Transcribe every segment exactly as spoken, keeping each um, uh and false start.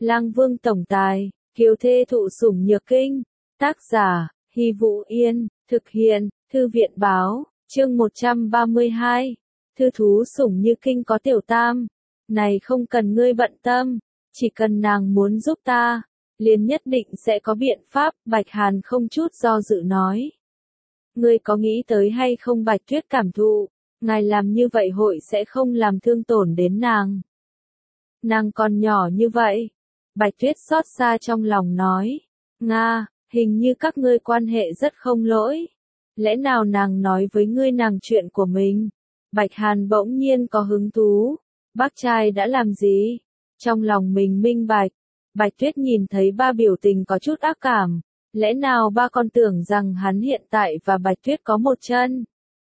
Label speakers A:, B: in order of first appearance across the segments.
A: Lang Vương tổng tài, kiều thê thụ sủng nhược kinh. Tác giả, Hy Vũ Yên, thực hiện, Thư viện báo, chương một trăm ba mươi hai. Thư thú sủng như kinh có tiểu tam. Này không cần ngươi bận tâm, chỉ cần nàng muốn giúp ta, liền nhất định sẽ có biện pháp, Bạch Hàn không chút do dự nói. Ngươi có nghĩ tới hay không Bạch Tuyết cảm thụ, ngài làm như vậy hội sẽ không làm thương tổn đến nàng. Nàng còn nhỏ như vậy. Bạch Tuyết xót xa trong lòng nói. Nga, hình như các ngươi quan hệ rất không lỗi. Lẽ nào nàng nói với ngươi nàng chuyện của mình? Bạch Hàn bỗng nhiên có hứng thú. Bác trai đã làm gì? Trong lòng mình minh bạch. Bạch Tuyết nhìn thấy ba biểu tình có chút ác cảm. Lẽ nào ba con tưởng rằng hắn hiện tại và Bạch Tuyết có một chân?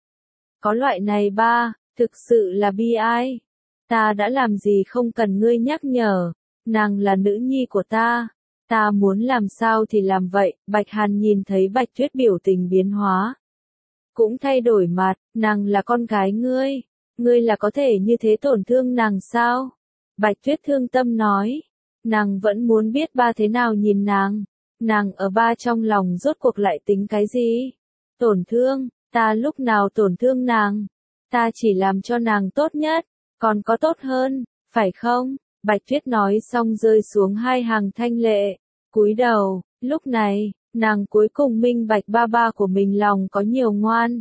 A: Có loại này ba, thực sự là bi ai. Ta đã làm gì không cần ngươi nhắc nhở. Nàng là nữ nhi của ta. Ta muốn làm sao thì làm vậy. Bạch Hàn nhìn thấy Bạch Tuyết biểu tình biến hóa. Cũng thay đổi mặt, nàng là con gái ngươi. Ngươi là có thể như thế tổn thương nàng sao? Bạch Tuyết thương tâm nói. Nàng vẫn muốn biết ba thế nào nhìn nàng. Nàng ở ba trong lòng rốt cuộc lại tính cái gì? Tổn thương, ta lúc nào tổn thương nàng? Ta chỉ làm cho nàng tốt nhất, còn có tốt hơn, phải không? Bạch Tuyết nói xong rơi xuống hai hàng thanh lệ, cúi đầu, lúc này, nàng cuối cùng minh bạch ba ba của mình lòng có nhiều ngoan.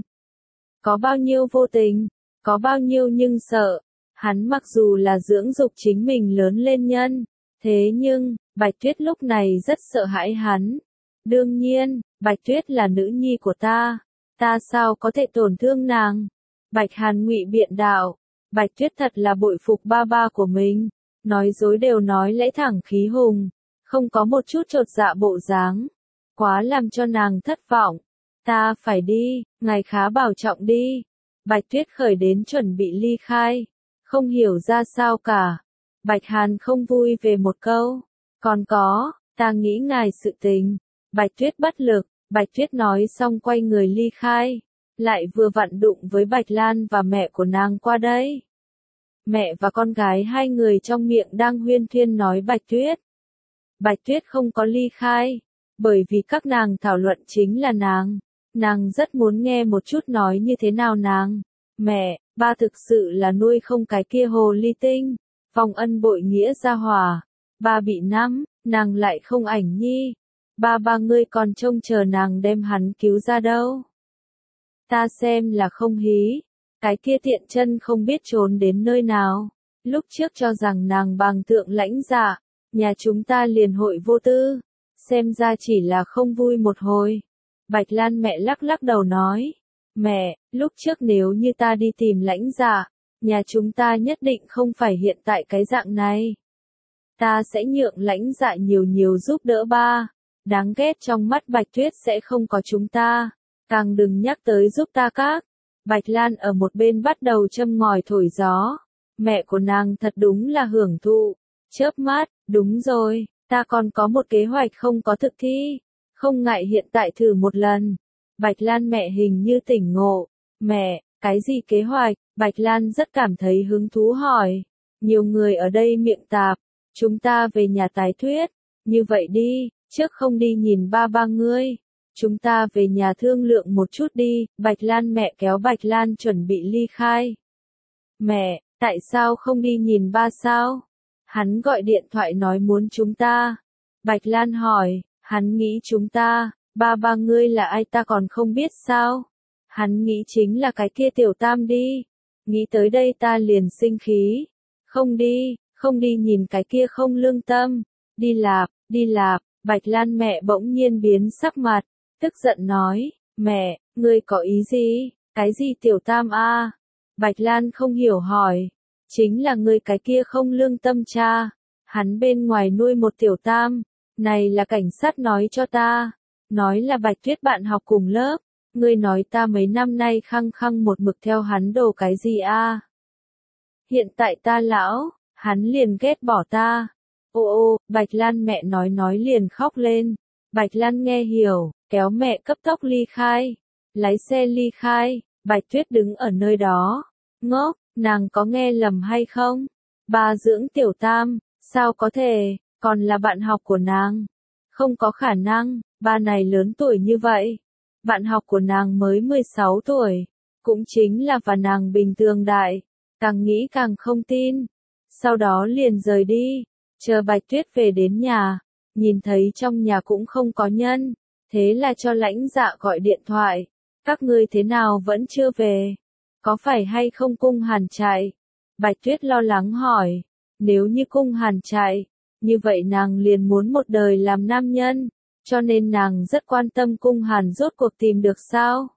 A: Có bao nhiêu vô tình, có bao nhiêu nhưng sợ. Hắn mặc dù là dưỡng dục chính mình lớn lên nhân, thế nhưng, Bạch Tuyết lúc này rất sợ hãi hắn. Đương nhiên, Bạch Tuyết là nữ nhi của ta, ta sao có thể tổn thương nàng? Bạch Hàn ngụy biện đạo, Bạch Tuyết thật là bội phục ba ba của mình, nói dối đều nói lẽ thẳng khí hùng, không có một chút chột dạ bộ dáng, quá làm cho nàng thất vọng. Ta phải đi, ngài khá bảo trọng đi. Bạch Tuyết khởi đến chuẩn bị ly khai, không hiểu ra sao cả. Bạch Hàn không vui về một câu, còn có, ta nghĩ ngài sự tình. Bạch Tuyết bất lực, Bạch Tuyết nói xong quay người ly khai, lại vừa vặn đụng với Bạch Lan và mẹ của nàng qua đây. Mẹ và con gái hai người trong miệng đang huyên thuyên nói Bạch Tuyết. Bạch Tuyết không có ly khai, bởi vì các nàng thảo luận chính là nàng. Nàng rất muốn nghe một chút nói như thế nào nàng. Mẹ, ba thực sự là nuôi không cái kia hồ ly tinh, vong ân bội nghĩa gia hòa. Ba bị nắm, nàng lại không ảnh nhi. Ba ba ngươi còn trông chờ nàng đem hắn cứu ra đâu. Ta xem là không hí. Cái kia tiện chân không biết trốn đến nơi nào. Lúc trước cho rằng nàng bằng tượng lãnh dạ, nhà chúng ta liền hội vô tư. Xem ra chỉ là không vui một hồi. Bạch Lan mẹ lắc lắc đầu nói. Mẹ, lúc trước nếu như ta đi tìm lãnh dạ, nhà chúng ta nhất định không phải hiện tại cái dạng này. Ta sẽ nhượng lãnh dạ nhiều nhiều giúp đỡ ba. Đáng ghét trong mắt Bạch Tuyết sẽ không có chúng ta. Càng đừng nhắc tới giúp ta các. Bạch Lan ở một bên bắt đầu châm ngòi thổi gió. Mẹ của nàng thật đúng là hưởng thụ. Chớp mắt, đúng rồi, ta còn có một kế hoạch không có thực thi. Không ngại hiện tại thử một lần. Bạch Lan mẹ hình như tỉnh ngộ. Mẹ, cái gì kế hoạch? Bạch Lan rất cảm thấy hứng thú hỏi. Nhiều người ở đây miệng tạp. Chúng ta về nhà tái thuyết. Như vậy đi, trước không đi nhìn ba ba ngươi. Chúng ta về nhà thương lượng một chút đi. Bạch Lan mẹ kéo Bạch Lan chuẩn bị ly khai. Mẹ, tại sao không đi nhìn ba sao? Hắn gọi điện thoại nói muốn chúng ta. Bạch Lan hỏi, hắn nghĩ chúng ta, ba ba ngươi là ai ta còn không biết sao? Hắn nghĩ chính là cái kia tiểu tam đi. Nghĩ tới đây ta liền sinh khí. Không đi, không đi nhìn cái kia không lương tâm. Đi lạp, đi lạp. Bạch Lan mẹ bỗng nhiên biến sắc mặt. Tức giận nói, mẹ, ngươi có ý gì? Cái gì tiểu tam a? Bạch Lan không hiểu hỏi. Chính là ngươi cái kia không lương tâm cha. Hắn bên ngoài nuôi một tiểu tam. Này là cảnh sát nói cho ta. Nói là Bạch Tuyết bạn học cùng lớp. Ngươi nói ta mấy năm nay khăng khăng một mực theo hắn đồ cái gì a? Hiện tại ta lão, hắn liền ghét bỏ ta. Ô ô, Bạch Lan mẹ nói nói liền khóc lên. Bạch Lan nghe hiểu, kéo mẹ cấp tốc ly khai. Lái xe ly khai, Bạch Tuyết đứng ở nơi đó. Ngốc, nàng có nghe lầm hay không? Ba dưỡng tiểu tam, sao có thể? còn là bạn học của nàng. Không có khả năng, ba này lớn tuổi như vậy. Bạn học của nàng mới mười sáu tuổi, cũng chính là và nàng bình thường đại. Càng nghĩ càng không tin. Sau đó liền rời đi, chờ Bạch Tuyết về đến nhà, nhìn thấy trong nhà cũng không có nhân, thế là cho Lãnh Dạ gọi điện thoại. Các ngươi thế nào vẫn chưa về? Có phải hay không Cung Hàn chạy? Bạch Tuyết lo lắng hỏi. Nếu như Cung Hàn chạy, như vậy nàng liền muốn một đời làm nam nhân, cho nên nàng rất quan tâm Cung Hàn rốt cuộc tìm được sao?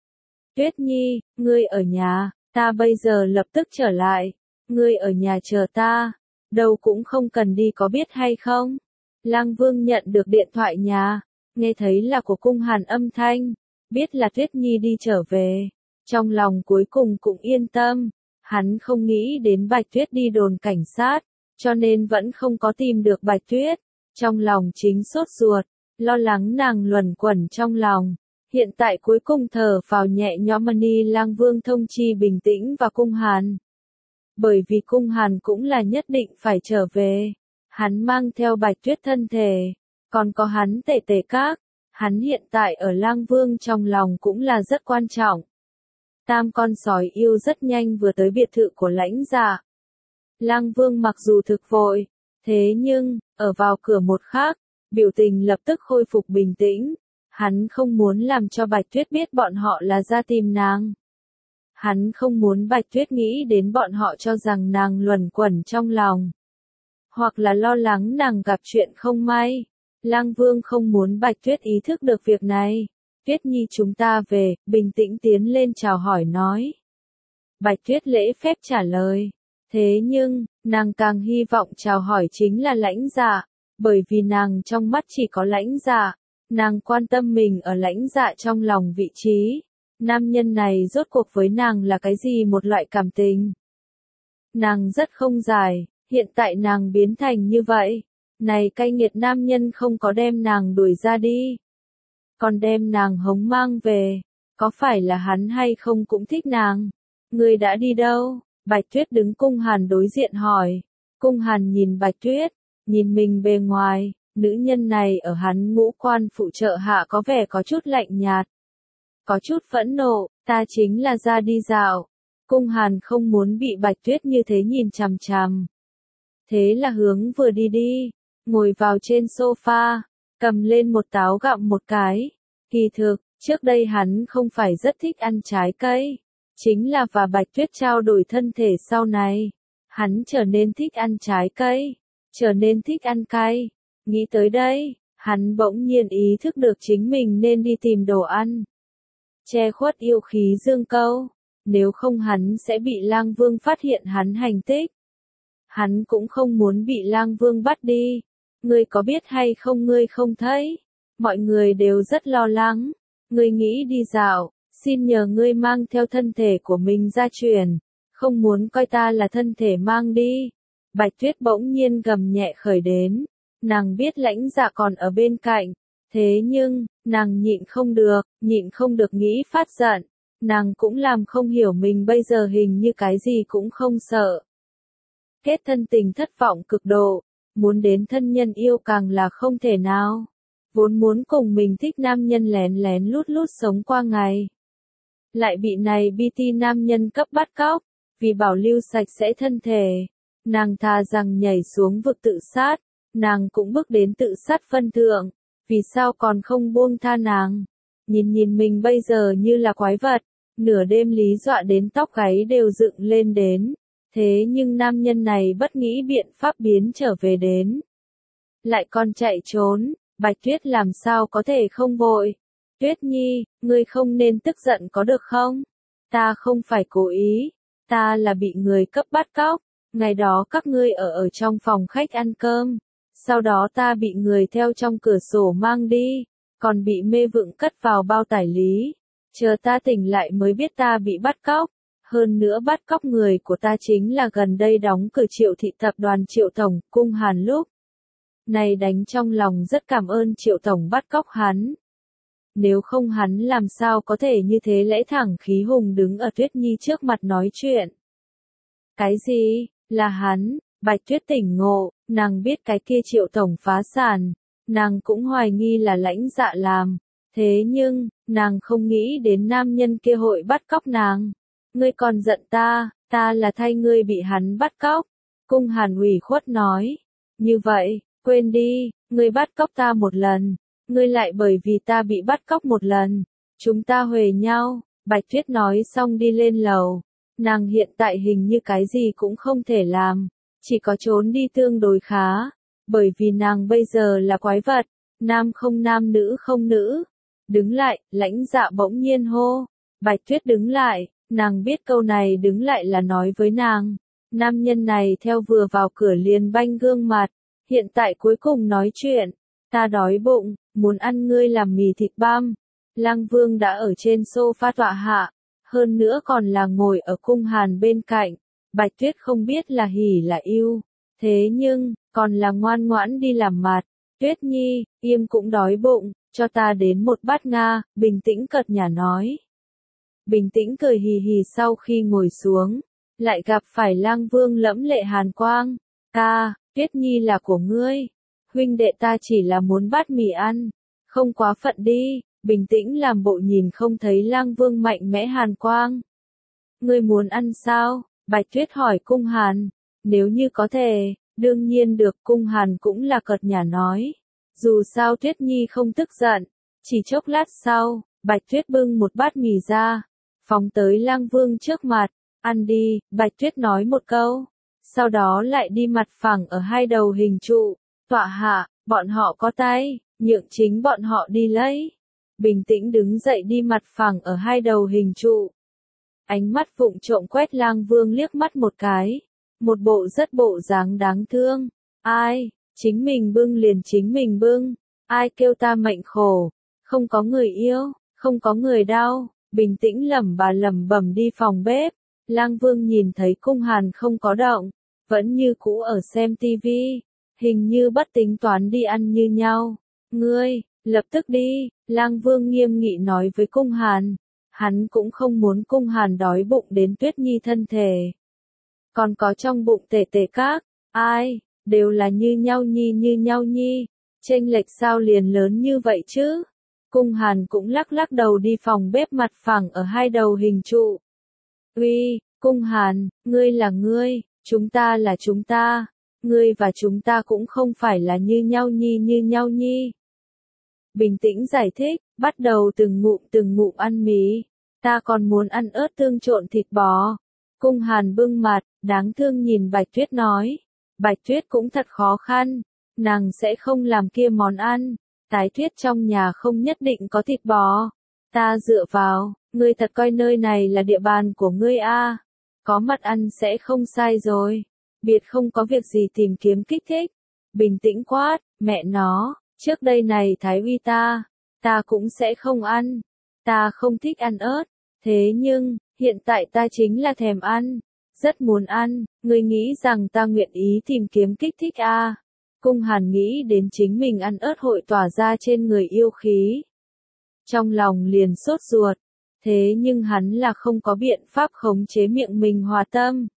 A: Tuyết Nhi, ngươi ở nhà, ta bây giờ lập tức trở lại. Ngươi ở nhà chờ ta, đâu cũng không cần đi có biết hay không? Lang Vương nhận được điện thoại nhà, nghe thấy là của Cung Hàn âm thanh, biết là Tuyết Nhi đi trở về. Trong lòng cuối cùng cũng yên tâm, hắn không nghĩ đến Bạch Tuyết đi đồn cảnh sát, cho nên vẫn không có tìm được Bạch Tuyết. Trong lòng chính sốt ruột, lo lắng nàng luẩn quẩn trong lòng. Hiện tại cuối cùng thở phào nhẹ nhõm Mani Lang Vương thông chi bình tĩnh và Cung Hàn. Bởi vì Cung Hàn cũng là nhất định phải trở về. Hắn mang theo Bạch Tuyết thân thể, còn có hắn tể tể các. Hắn hiện tại ở Lang Vương trong lòng cũng là rất quan trọng. Tam con sói yêu rất nhanh vừa tới biệt thự của Lãnh Dạ. Lang Vương mặc dù thực vội, thế nhưng, ở vào cửa một khắc, biểu tình lập tức khôi phục bình tĩnh. Hắn không muốn làm cho Bạch Tuyết biết bọn họ là ra tìm nàng. Hắn không muốn Bạch Tuyết nghĩ đến bọn họ cho rằng nàng luẩn quẩn trong lòng. Hoặc là lo lắng nàng gặp chuyện không may. Lang Vương không muốn Bạch Tuyết ý thức được việc này. Tuyết Nhi chúng ta về, bình tĩnh tiến lên chào hỏi nói. Bạch Tuyết lễ phép trả lời. Thế nhưng, nàng càng hy vọng chào hỏi chính là Lãnh Dạ. Bởi vì nàng trong mắt chỉ có Lãnh Dạ. Nàng quan tâm mình ở Lãnh Dạ trong lòng vị trí. Nam nhân này rốt cuộc với nàng là cái gì một loại cảm tình. Nàng rất không giải, hiện tại nàng biến thành như vậy. Này cay nghiệt nam nhân không có đem nàng đuổi ra đi. Còn đem nàng hống mang về. Có phải là hắn hay không cũng thích nàng? Người đã đi đâu? Bạch Tuyết đứng Cung Hàn đối diện hỏi. Cung Hàn nhìn Bạch Tuyết, nhìn mình bề ngoài. Nữ nhân này ở hắn ngũ quan phụ trợ hạ có vẻ có chút lạnh nhạt. Có chút phẫn nộ, ta chính là ra đi dạo. Cung Hàn không muốn bị Bạch Tuyết như thế nhìn chằm chằm. Thế là hướng vừa đi đi, ngồi vào trên sofa, cầm lên một táo gặm một cái. Kỳ thực, trước đây hắn không phải rất thích ăn trái cây. Chính là và Bạch Tuyết trao đổi thân thể sau này. Hắn trở nên thích ăn trái cây, trở nên thích ăn cay. Nghĩ tới đây, hắn bỗng nhiên ý thức được chính mình nên đi tìm đồ ăn. Che khuất yêu khí dương câu, nếu không hắn sẽ bị Lang Vương phát hiện hắn hành tích. Hắn cũng không muốn bị Lang Vương bắt đi. Ngươi có biết hay không ngươi không thấy? Mọi người đều rất lo lắng. Ngươi nghĩ đi dạo, xin nhờ ngươi mang theo thân thể của mình ra truyền, không muốn coi ta là thân thể mang đi. Bạch Tuyết bỗng nhiên gầm nhẹ khởi đến. Nàng biết Lãnh Dạ còn ở bên cạnh, thế nhưng, nàng nhịn không được, nhịn không được nghĩ phát giận. Nàng cũng làm không hiểu mình bây giờ hình như cái gì cũng không sợ. Kết thân tình thất vọng cực độ, muốn đến thân nhân yêu càng là không thể nào. Vốn muốn cùng mình thích nam nhân lén lén lút lút sống qua ngày. Lại bị này bê tê nam nhân cấp bắt cóc, vì bảo lưu sạch sẽ thân thể. Nàng thà rằng nhảy xuống vực tự sát. Nàng cũng bước đến tự sát phân thượng, vì sao còn không buông tha nàng? Nhìn nhìn mình bây giờ như là quái vật, nửa đêm lý dọa đến tóc gáy đều dựng lên đến. Thế nhưng nam nhân này bất nghĩ biện pháp biến trở về đến. Lại còn chạy trốn, Bạch Tuyết làm sao có thể không vội? Tuyết Nhi, ngươi không nên tức giận có được không? Ta không phải cố ý, ta là bị người cấp bắt cóc. Ngày đó các ngươi ở ở trong phòng khách ăn cơm. Sau đó ta bị người theo trong cửa sổ mang đi, còn bị mê vựng cất vào bao tải lý. Chờ ta tỉnh lại mới biết ta bị bắt cóc. Hơn nữa bắt cóc người của ta chính là gần đây đóng cửa Triệu thị tập đoàn Triệu Tổng, Cung Hàn lúc này đánh trong lòng rất cảm ơn Triệu Tổng bắt cóc hắn. Nếu không hắn làm sao có thể như thế lẽ thẳng khí hùng đứng ở Tuyết Nhi trước mặt nói chuyện. Cái gì, là hắn? Bạch Tuyết tỉnh ngộ, nàng biết cái kia Triệu tổng phá sản, nàng cũng hoài nghi là Lãnh Dạ làm, thế nhưng, nàng không nghĩ đến nam nhân kia hội bắt cóc nàng. Ngươi còn giận ta, ta là thay ngươi bị hắn bắt cóc. Cung Hàn ủy khuất nói, như vậy, quên đi, ngươi bắt cóc ta một lần, ngươi lại bởi vì ta bị bắt cóc một lần, chúng ta huề nhau. Bạch Tuyết nói xong đi lên lầu, nàng hiện tại hình như cái gì cũng không thể làm, chỉ có trốn đi tương đối khá, bởi vì nàng bây giờ là quái vật, nam không nam nữ không nữ. Đứng lại, Lãnh Dạ bỗng nhiên hô, Bạch Tuyết đứng lại, nàng biết câu này đứng lại là nói với nàng. Nam nhân này theo vừa vào cửa liền banh gương mặt, hiện tại cuối cùng nói chuyện, ta đói bụng, muốn ăn ngươi làm mì thịt băm. Lang Vương đã ở trên sofa tọa hạ, hơn nữa còn là ngồi ở Cung Hàn bên cạnh. Bạch Tuyết không biết là hỉ là ưu, thế nhưng, còn là ngoan ngoãn đi làm mặt. Tuyết Nhi, im cũng đói bụng, cho ta đến một bát Nga, bình tĩnh cợt nhả nói. Bình tĩnh cười hì hì sau khi ngồi xuống, lại gặp phải Lang Vương lẫm lệ hàn quang. Ca, Tuyết Nhi là của ngươi, huynh đệ ta chỉ là muốn bát mì ăn, không quá phận đi. Bình tĩnh làm bộ nhìn không thấy Lang Vương mạnh mẽ hàn quang. Ngươi muốn ăn sao? Bạch Tuyết hỏi Cung Hàn. Nếu như có thể, đương nhiên được. Cung Hàn cũng là cợt nhả nói. Dù sao Tuyết Nhi không tức giận. Chỉ chốc lát sau, Bạch Tuyết bưng một bát mì ra, phóng tới Lang Vương trước mặt. Ăn đi, Bạch Tuyết nói một câu. Sau đó lại đi mặt phẳng ở hai đầu hình trụ. Tọa hạ, bọn họ có tay, nhượng chính bọn họ đi lấy. Bình tĩnh đứng dậy đi mặt phẳng ở hai đầu hình trụ. Ánh mắt vụng trộm quét Lang Vương liếc mắt một cái. Một bộ rất bộ dáng đáng thương. Ai, chính mình bưng liền chính mình bưng. Ai kêu ta mệnh khổ. Không có người yêu, không có người đau. Bình tĩnh lẩm bà lẩm bẩm đi phòng bếp. Lang Vương nhìn thấy Cung Hàn không có động. Vẫn như cũ ở xem tivi. Hình như bất tính toán đi ăn như nhau. Ngươi, lập tức đi. Lang Vương nghiêm nghị nói với Cung Hàn. Hắn cũng không muốn Cung Hàn đói bụng đến Tuyết Nhi thân thể. Còn có trong bụng tể tể các, ai, đều là như nhau nhi như nhau nhi. Chênh lệch sao liền lớn như vậy chứ? Cung Hàn cũng lắc lắc đầu đi phòng bếp mặt phẳng ở hai đầu hình trụ. Uy, Cung Hàn, ngươi là ngươi, chúng ta là chúng ta. Ngươi và chúng ta cũng không phải là như nhau nhi như nhau nhi. Bình tĩnh giải thích, bắt đầu từng ngụm từng ngụm ăn mì. Ta còn muốn ăn ớt tương trộn thịt bò. Cung Hàn bưng mặt, đáng thương nhìn Bạch Tuyết nói. Bạch Tuyết cũng thật khó khăn. Nàng sẽ không làm kia món ăn. Tái Tuyết trong nhà không nhất định có thịt bò. Ta dựa vào, ngươi thật coi nơi này là địa bàn của ngươi a. À. Có mặt ăn sẽ không sai rồi. Biệt không có việc gì tìm kiếm kích thích. Bình tĩnh quát, mẹ nó. Trước đây này Thái Uy ta, ta cũng sẽ không ăn. Ta không thích ăn ớt. Thế nhưng, hiện tại ta chính là thèm ăn. Rất muốn ăn, ngươi nghĩ rằng ta nguyện ý tìm kiếm kích thích à. Cung Hàn nghĩ đến chính mình ăn ớt hội tỏa ra trên người yêu khí. Trong lòng liền sốt ruột. Thế nhưng hắn là không có biện pháp khống chế miệng mình hòa tâm.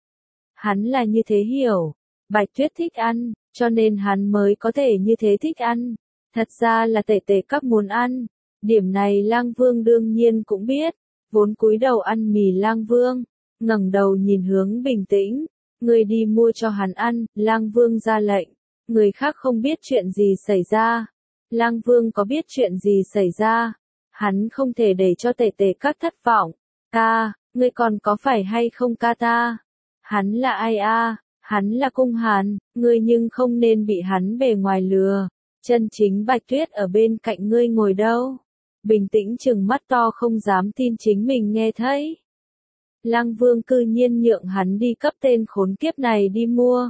A: Hắn là như thế hiểu. Bạch Tuyết thích ăn, cho nên hắn mới có thể như thế thích ăn. Thật ra là tể tể các muốn ăn. Điểm này Lang Vương đương nhiên cũng biết. Vốn cúi đầu ăn mì Lang Vương, ngẩng đầu nhìn hướng bình tĩnh. Người đi mua cho hắn ăn, Lang Vương ra lệnh. Người khác không biết chuyện gì xảy ra. Lang Vương có biết chuyện gì xảy ra. Hắn không thể để cho tể tể các thất vọng. Ca, ngươi còn có phải hay không ca ta? Hắn là ai a? À? Hắn là Cung Hàn, ngươi nhưng không nên bị hắn bề ngoài lừa. Chân chính Bạch Tuyết ở bên cạnh ngươi ngồi đâu. Bình tĩnh chừng mắt to không dám tin chính mình nghe thấy. Lang Vương cư nhiên nhượng hắn đi cấp tên khốn kiếp này đi mua.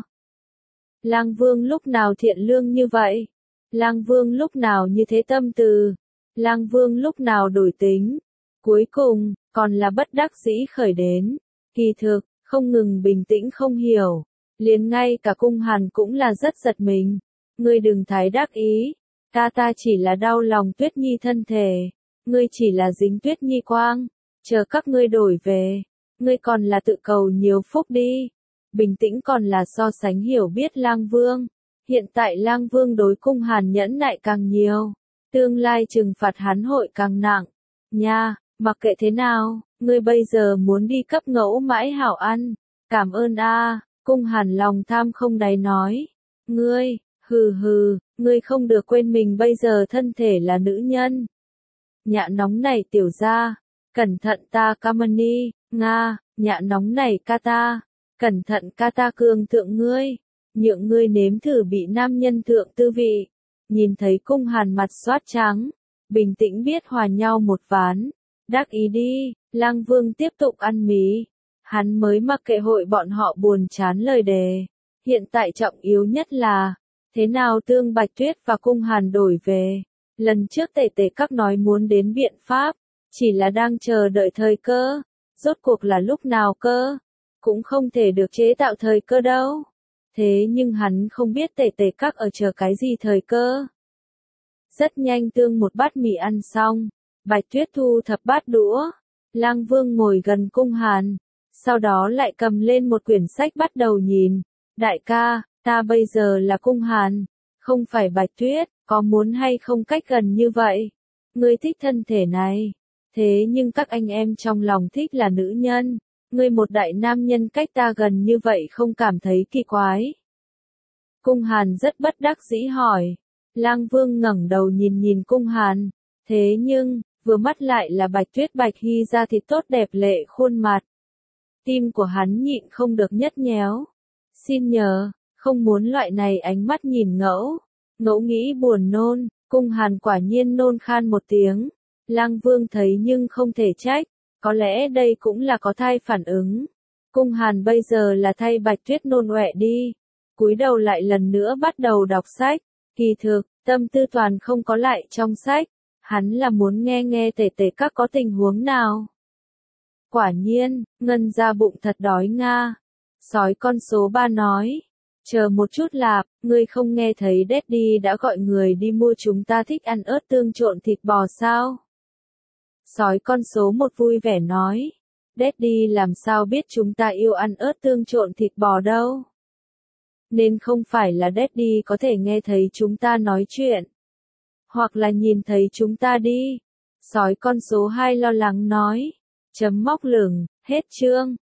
A: Lang Vương lúc nào thiện lương như vậy? Lang Vương lúc nào như thế tâm từ? Lang Vương lúc nào đổi tính? Cuối cùng, còn là bất đắc dĩ khởi đến. Kỳ thực, không ngừng bình tĩnh không hiểu. Liền ngay cả Cung Hàn cũng là rất giật mình. Ngươi đừng thái đắc ý. Ta ta chỉ là đau lòng Tuyết Nhi thân thể. Ngươi chỉ là dính Tuyết Nhi quang. Chờ các ngươi đổi về. Ngươi còn là tự cầu nhiều phúc đi. bình tĩnh còn là so sánh hiểu biết Lang Vương. Hiện tại Lang Vương đối Cung Hàn nhẫn nại càng nhiều, tương lai trừng phạt hắn hội càng nặng. Nha, mặc kệ thế nào, ngươi bây giờ muốn đi cấp ngẫu mãi hảo ăn. Cảm ơn a. Cung Hàn lòng tham không đáy nói. Ngươi, hừ hừ, ngươi không được quên mình bây giờ thân thể là nữ nhân. Nhạ nóng này tiểu gia, cẩn thận ta Kamani, Nga, nhạ nóng này ca ta, cẩn thận ca ta cường thượng ngươi, nhượng ngươi nếm thử bị nam nhân thượng tư vị. Nhìn thấy Cung Hàn mặt xoát trắng, bình tĩnh biết hòa nhau một ván, đắc ý đi, Lang Vương tiếp tục ăn mí. Hắn mới mặc kệ hội bọn họ buồn chán lời đề. Hiện tại trọng yếu nhất là, thế nào tương Bạch Tuyết và Cung Hàn đổi về. Lần trước tể tể các nói muốn đến biện pháp, chỉ là đang chờ đợi thời cơ. Rốt cuộc là lúc nào cơ? Cũng không thể được chế tạo thời cơ đâu. Thế nhưng hắn không biết tể tể các ở chờ cái gì thời cơ. Rất nhanh tương một bát mì ăn xong, Bạch Tuyết thu thập bát đũa. Lang Vương ngồi gần Cung Hàn, sau đó lại cầm lên một quyển sách bắt đầu nhìn. Đại ca, ta bây giờ là Cung Hàn, không phải Bạch Tuyết, có muốn hay không cách gần như vậy? Ngươi thích thân thể này, thế nhưng các anh em trong lòng thích là nữ nhân. Ngươi một đại nam nhân cách ta gần như vậy không cảm thấy kỳ quái? Cung Hàn rất bất đắc dĩ hỏi. Lang Vương ngẩng đầu nhìn nhìn Cung Hàn, thế nhưng, vừa mắt lại là Bạch Tuyết Bạch Hy ra thịt tốt đẹp lệ khuôn mặt. Tim của hắn nhịn không được nhất nhéo. Xin nhờ, không muốn loại này ánh mắt nhìn ngẫu. Ngẫu nghĩ buồn nôn, Cung Hàn quả nhiên nôn khan một tiếng. Lang Vương thấy nhưng không thể trách, có lẽ đây cũng là có thai phản ứng. Cung Hàn bây giờ là thay Bạch Tuyết nôn ọe đi. Cúi đầu lại lần nữa bắt đầu đọc sách. Kỳ thực, tâm tư toàn không có lại trong sách. Hắn là muốn nghe nghe tể tể các có tình huống nào. Quả nhiên, Ngân ra bụng thật đói nga. Sói con số ba nói. Chờ một chút lạp, ngươi không nghe thấy Daddy đã gọi người đi mua chúng ta thích ăn ớt tương trộn thịt bò sao? Sói con số một vui vẻ nói. Daddy làm sao biết chúng ta yêu ăn ớt tương trộn thịt bò đâu? Nên không phải là Daddy có thể nghe thấy chúng ta nói chuyện. Hoặc là nhìn thấy chúng ta đi. Sói con số hai lo lắng nói. Chấm móc lửng, hết chương.